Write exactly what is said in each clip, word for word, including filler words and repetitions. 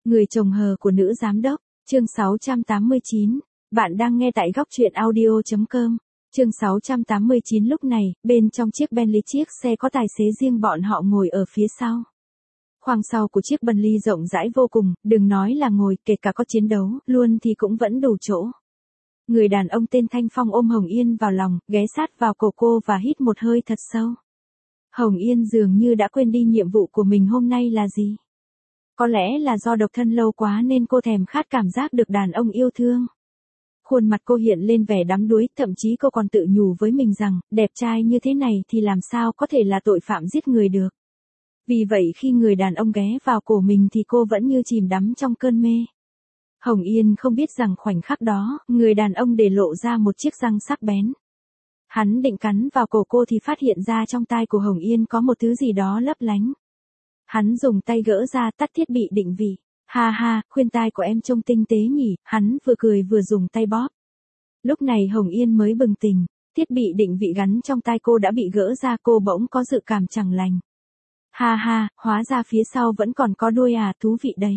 Người chồng hờ của nữ giám đốc, chương sáu trăm tám mươi chín. Bạn đang nghe tại góc truyện audio chấm com. Chương sáu trăm tám mươi chín. Lúc này, bên trong chiếc Bentley, chiếc xe có tài xế riêng bọn họ ngồi ở phía sau. Khoang sau của chiếc Bentley rộng rãi vô cùng, đừng nói là ngồi, kể cả có chiến đấu, luôn thì cũng vẫn đủ chỗ. Người đàn ông tên Thanh Phong ôm Hồng Yên vào lòng, ghé sát vào cổ cô và hít một hơi thật sâu. Hồng Yên dường như đã quên đi nhiệm vụ của mình hôm nay là gì. Có lẽ là do độc thân lâu quá nên cô thèm khát cảm giác được đàn ông yêu thương. Khuôn mặt cô hiện lên vẻ đắm đuối, thậm chí cô còn tự nhủ với mình rằng, đẹp trai như thế này thì làm sao có thể là tội phạm giết người được. Vì vậy khi người đàn ông ghé vào cổ mình thì cô vẫn như chìm đắm trong cơn mê. Hồng Yên không biết rằng khoảnh khắc đó, người đàn ông để lộ ra một chiếc răng sắc bén. Hắn định cắn vào cổ cô thì phát hiện ra trong tai của Hồng Yên có một thứ gì đó lấp lánh. Hắn dùng tay gỡ ra tắt thiết bị định vị. Ha ha, khuyên tai của em trông tinh tế nhỉ, hắn vừa cười vừa dùng tay bóp. Lúc này Hồng Yên mới bừng tỉnh, thiết bị định vị gắn trong tai cô đã bị gỡ ra, cô bỗng có dự cảm chẳng lành. Ha ha, hóa ra phía sau vẫn còn có đuôi à, thú vị đấy.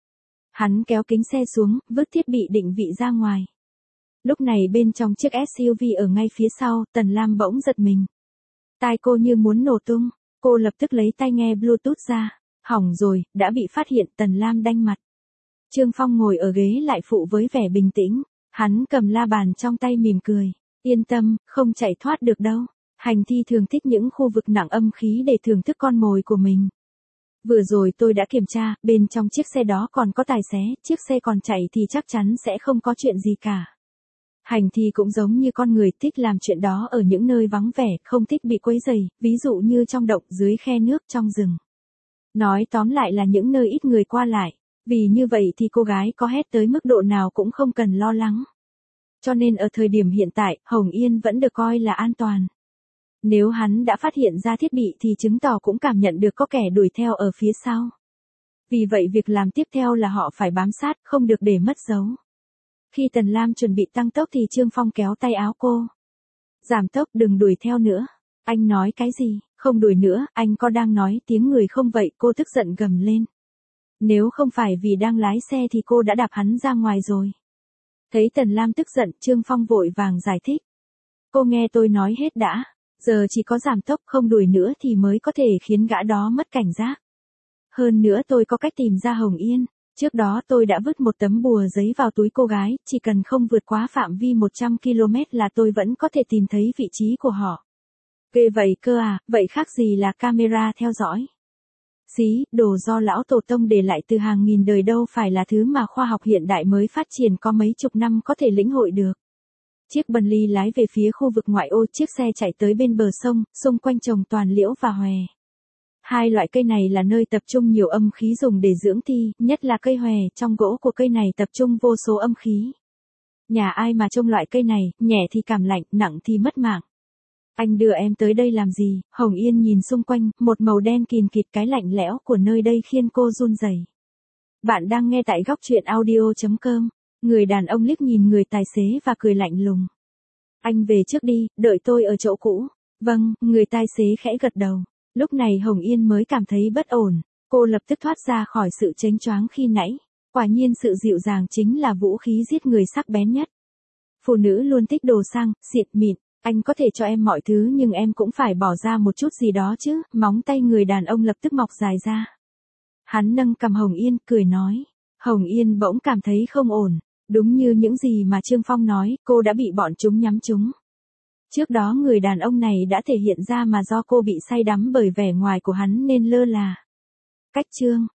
Hắn kéo kính xe xuống, vứt thiết bị định vị ra ngoài. Lúc này bên trong chiếc ét u vê ở ngay phía sau, Tần Lam bỗng giật mình. Tai cô như muốn nổ tung, cô lập tức lấy tai nghe Bluetooth ra. Hỏng rồi, đã bị phát hiện, Tần Lam đanh mặt. Trương Phong ngồi ở ghế lại phụ với vẻ bình tĩnh, hắn cầm la bàn trong tay mỉm cười. Yên tâm, không chạy thoát được đâu. Hành thi thường thích những khu vực nặng âm khí để thưởng thức con mồi của mình. Vừa rồi tôi đã kiểm tra, bên trong chiếc xe đó còn có tài xế, chiếc xe còn chạy thì chắc chắn sẽ không có chuyện gì cả. Hành thi cũng giống như con người, thích làm chuyện đó ở những nơi vắng vẻ, không thích bị quấy rầy, ví dụ như trong động, dưới khe nước, trong rừng. Nói tóm lại là những nơi ít người qua lại, vì như vậy thì cô gái có hét tới mức độ nào cũng không cần lo lắng. Cho nên ở thời điểm hiện tại, Hồng Yên vẫn được coi là an toàn. Nếu hắn đã phát hiện ra thiết bị thì chứng tỏ cũng cảm nhận được có kẻ đuổi theo ở phía sau. Vì vậy việc làm tiếp theo là họ phải bám sát, không được để mất dấu. Khi Tần Lam chuẩn bị tăng tốc thì Trương Phong kéo tay áo cô. Giảm tốc, đừng đuổi theo nữa. Anh nói cái gì? Không đuổi nữa, anh có đang nói tiếng người không vậy? Cô tức giận gầm lên. Nếu không phải vì đang lái xe thì cô đã đạp hắn ra ngoài rồi. Thấy Tần Lam tức giận, Trương Phong vội vàng giải thích. Cô nghe tôi nói hết đã. Giờ chỉ có giảm tốc, không đuổi nữa thì mới có thể khiến gã đó mất cảnh giác. Hơn nữa tôi có cách tìm ra Hồng Yên. Trước đó tôi đã vứt một tấm bùa giấy vào túi cô gái, chỉ cần không vượt quá phạm vi một trăm ki lô mét là tôi vẫn có thể tìm thấy vị trí của họ. Ghê vậy cơ à, vậy khác gì là camera theo dõi. Xí, đồ do lão tổ tông để lại từ hàng nghìn đời đâu phải là thứ mà khoa học hiện đại mới phát triển có mấy chục năm có thể lĩnh hội được. Chiếc Bentley lái về phía khu vực ngoại ô, chiếc xe chạy tới bên bờ sông, xung quanh trồng toàn liễu và hòe. Hai loại cây này là nơi tập trung nhiều âm khí dùng để dưỡng thi, nhất là cây hòe, trong gỗ của cây này tập trung vô số âm khí. Nhà ai mà trông loại cây này, nhẹ thì cảm lạnh, nặng thì mất mạng. Anh đưa em tới đây làm gì? Hồng Yên nhìn xung quanh, một màu đen kìn kịt, cái lạnh lẽo của nơi đây khiến cô run rẩy. Bạn đang nghe tại góc truyện audio chấm com. Người đàn ông liếc nhìn người tài xế và cười lạnh lùng. Anh về trước đi, đợi tôi ở chỗ cũ. Vâng, người tài xế khẽ gật đầu. Lúc này Hồng Yên mới cảm thấy bất ổn. Cô lập tức thoát ra khỏi sự chênh choáng khi nãy. Quả nhiên sự dịu dàng chính là vũ khí giết người sắc bén nhất. Phụ nữ luôn thích đồ sang, xịn mịn. Anh có thể cho em mọi thứ nhưng em cũng phải bỏ ra một chút gì đó chứ. Móng tay người đàn ông lập tức mọc dài ra. Hắn nâng cằm Hồng Yên, cười nói. Hồng Yên bỗng cảm thấy không ổn. Đúng như những gì mà Trương Phong nói, cô đã bị bọn chúng nhắm trúng. Trước đó người đàn ông này đã thể hiện ra mà do cô bị say đắm bởi vẻ ngoài của hắn nên lơ là. Cách chương